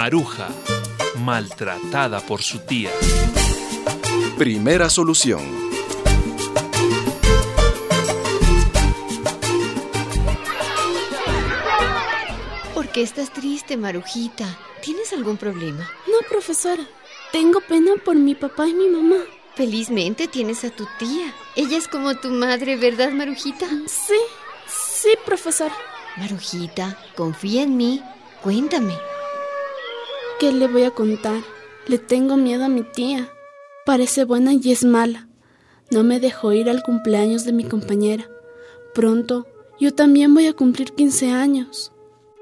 Maruja, maltratada por su tía. Primera solución. ¿Por qué estás triste, Marujita? ¿Tienes algún problema? No, profesora. Tengo pena por mi papá y mi mamá. Felizmente tienes a tu tía. Ella es como tu madre, ¿verdad, Marujita? Sí, profesora. Marujita, confía en mí. Cuéntame. ¿Qué le voy a contar? Le tengo miedo a mi tía. Parece buena y es mala. No me dejó ir al cumpleaños de mi compañera. Pronto, yo también voy a cumplir 15 años.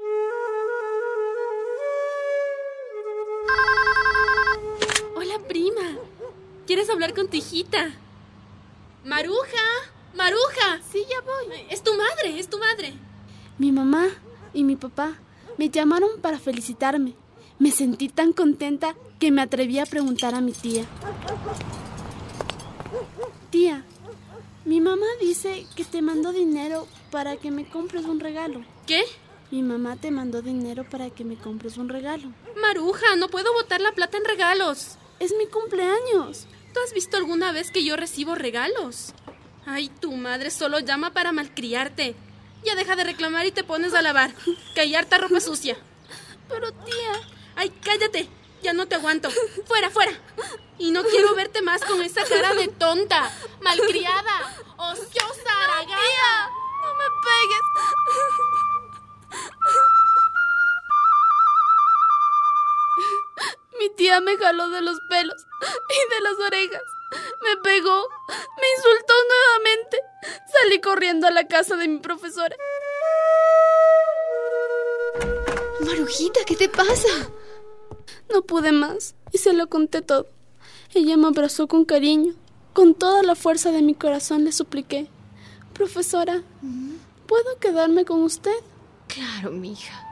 Hola, prima. ¿Quieres hablar con tu hijita? ¡Maruja! ¡Maruja! Sí, ya voy. Es tu madre. Mi mamá y mi papá me llamaron para felicitarme. Me sentí tan contenta que me atreví a preguntar a mi tía. Tía, mi mamá dice que te mandó dinero para que me compres un regalo. ¿Qué? Mi mamá te mandó dinero para que me compres un regalo. Maruja, no puedo botar la plata en regalos. Es mi cumpleaños. ¿Tú has visto alguna vez que yo recibo regalos? Ay, tu madre solo llama para malcriarte. Ya deja de reclamar y te pones a lavar. Que hay harta ropa sucia. Pero tía... Ay, cállate. Ya no te aguanto. Fuera. Y no quiero verte más con esa cara de tonta, malcriada, ociosa, haragana. Tía, no me pegues. Mi tía me jaló de los pelos y de las orejas. Me pegó, me insultó nuevamente. Salí corriendo a la casa de mi profesora. Marujita, ¿qué te pasa? No pude más y se lo conté todo. Ella me abrazó con cariño. Con toda la fuerza de mi corazón le supliqué: profesora, ¿puedo quedarme con usted? Claro, mija.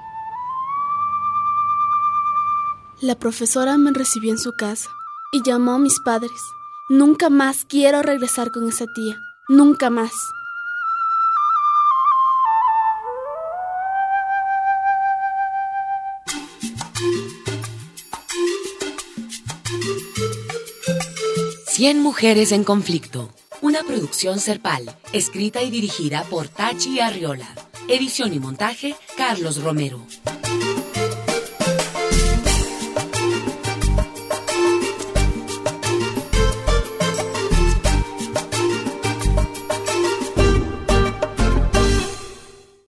La profesora me recibió en su casa y llamó a mis padres. Nunca más quiero regresar con esa tía. Nunca más. Cien mujeres en conflicto. Una producción Serpal, escrita y dirigida por Tachi Arriola. Edición y montaje, Carlos Romero.